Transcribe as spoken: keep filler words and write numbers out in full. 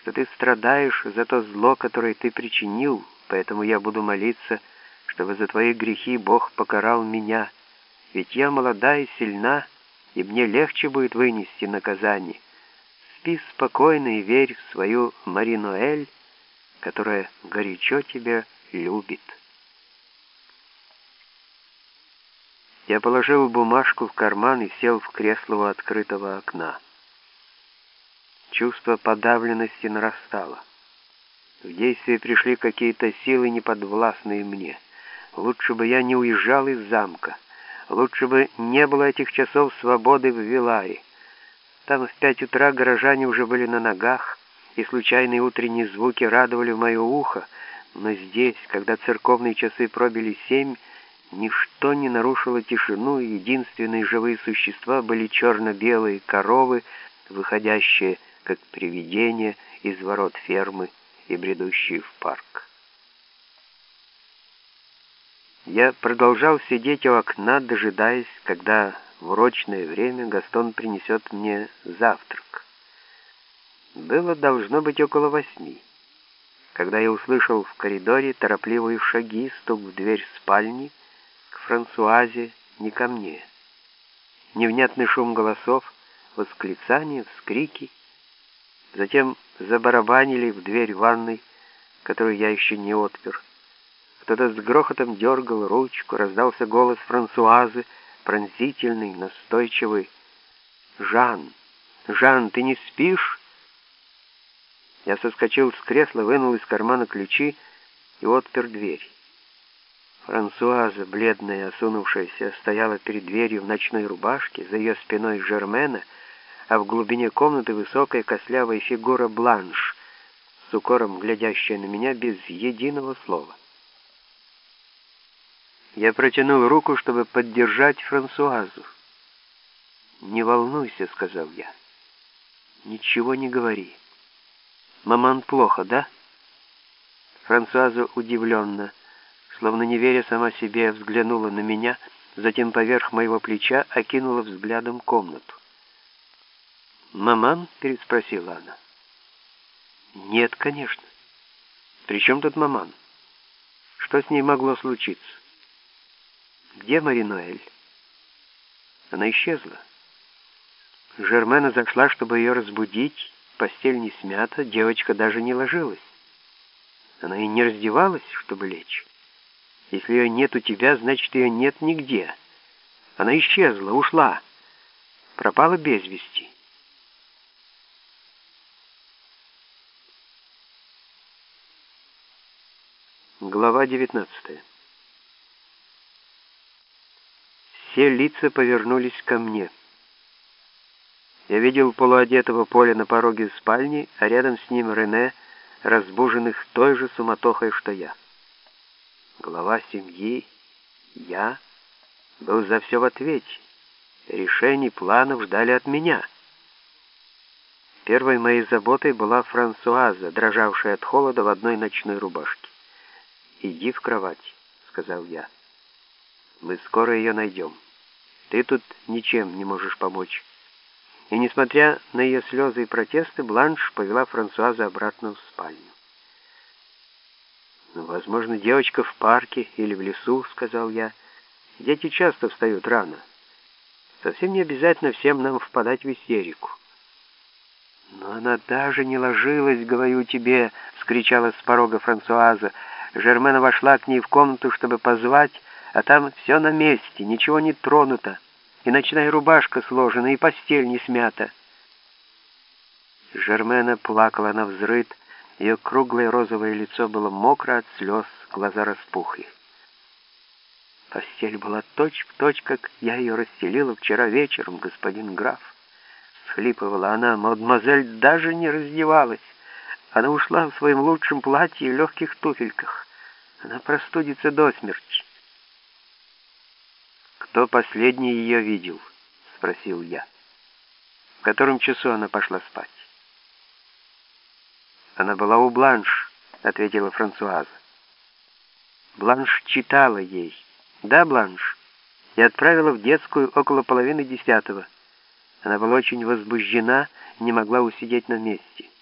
что ты страдаешь за то зло, которое ты причинил, поэтому я буду молиться, чтобы за твои грехи Бог покарал меня, ведь я молода и сильна, и мне легче будет вынести наказание. Спи спокойно и верь в свою Мари-Ноэль, которая горячо тебя любит». Я положил бумажку в карман и сел в кресло у открытого окна. Чувство подавленности нарастало. В действие пришли какие-то силы, неподвластные мне. Лучше бы я не уезжал из замка. Лучше бы не было этих часов свободы в Виларе. Там в пять утра горожане уже были на ногах, и случайные утренние звуки радовали мое ухо, но здесь, когда церковные часы пробили семь, ничто не нарушило тишину, и единственные живые существа были черно-белые коровы, выходящие, как привидения, из ворот фермы и бредущие в парк. Я продолжал сидеть у окна, дожидаясь, когда в урочное время Гастон принесет мне завтрак. Было должно быть около восьми, когда я услышал в коридоре торопливые шаги, стук в дверь спальни, к Франсуазе, не ко мне. Невнятный шум голосов, восклицания, вскрики. Затем забарабанили в дверь ванной, которую я еще не отпер. Кто-то с грохотом дергал ручку, раздался голос Франсуазы, пронзительный, настойчивый. «Жан! Жан, ты не спишь?» Я соскочил с кресла, вынул из кармана ключи и отпер дверь. Франсуаза, бледная, осунувшаяся, стояла перед дверью в ночной рубашке, за ее спиной Жермена, а в глубине комнаты высокая костлявая фигура Бланш, с укором глядящая на меня без единого слова. Я протянул руку, чтобы поддержать Франсуазу. «Не волнуйся», — сказал я. «Ничего не говори. Маман плохо, да?» Франсуаза удивленно, словно не веря сама себе, взглянула на меня, затем поверх моего плеча окинула взглядом комнату. «Маман?» — переспросила она. «Нет, конечно. При чем тут Маман? Что с ней могло случиться? Где Мари-Ноэль?» Она исчезла. Жермена зашла, чтобы ее разбудить, постель не смята, девочка даже не ложилась. Она и не раздевалась, чтобы лечь. Если ее нет у тебя, значит, ее нет нигде. Она исчезла, ушла, пропала без вести. Глава девятнадцатая. Все лица повернулись ко мне. Я видел полуодетого Поля на пороге спальни, а рядом с ним Рене, разбуженных той же суматохой, что я. Глава семьи, я, был за все в ответе. Решений, планов ждали от меня. Первой моей заботой была Франсуаза, дрожавшая от холода в одной ночной рубашке. «Иди в кровать», — сказал я. «Мы скоро ее найдем. Ты тут ничем не можешь помочь». И, несмотря на ее слезы и протесты, Бланш повела Франсуазу обратно в спальню. «Ну, возможно, девочка в парке или в лесу», — сказал я. «Дети часто встают рано. Совсем не обязательно всем нам впадать в истерику». «Но она даже не ложилась, говорю тебе», — вскричала с порога Франсуаза. Жермена вошла к ней в комнату, чтобы позвать, а там все на месте, ничего не тронуто, и ночная рубашка сложена, и постель не смята. Жермена плакала навзрыд, ее круглое розовое лицо было мокро от слез, глаза распухли. «Постель была точь-в-точь, как я ее расстелила вчера вечером, господин граф», — всхлипывала она. «Мадемуазель даже не раздевалась. Она ушла в своем лучшем платье и легких туфельках. Она простудится до смерти». «Кто последний ее видел?» — спросил я. «В котором часу она пошла спать?» «Она была у Бланш», — ответила Франсуаза. «Бланш читала ей. Да, Бланш? И отправила в детскую около половины десятого. Она была очень возбуждена, не могла усидеть на месте.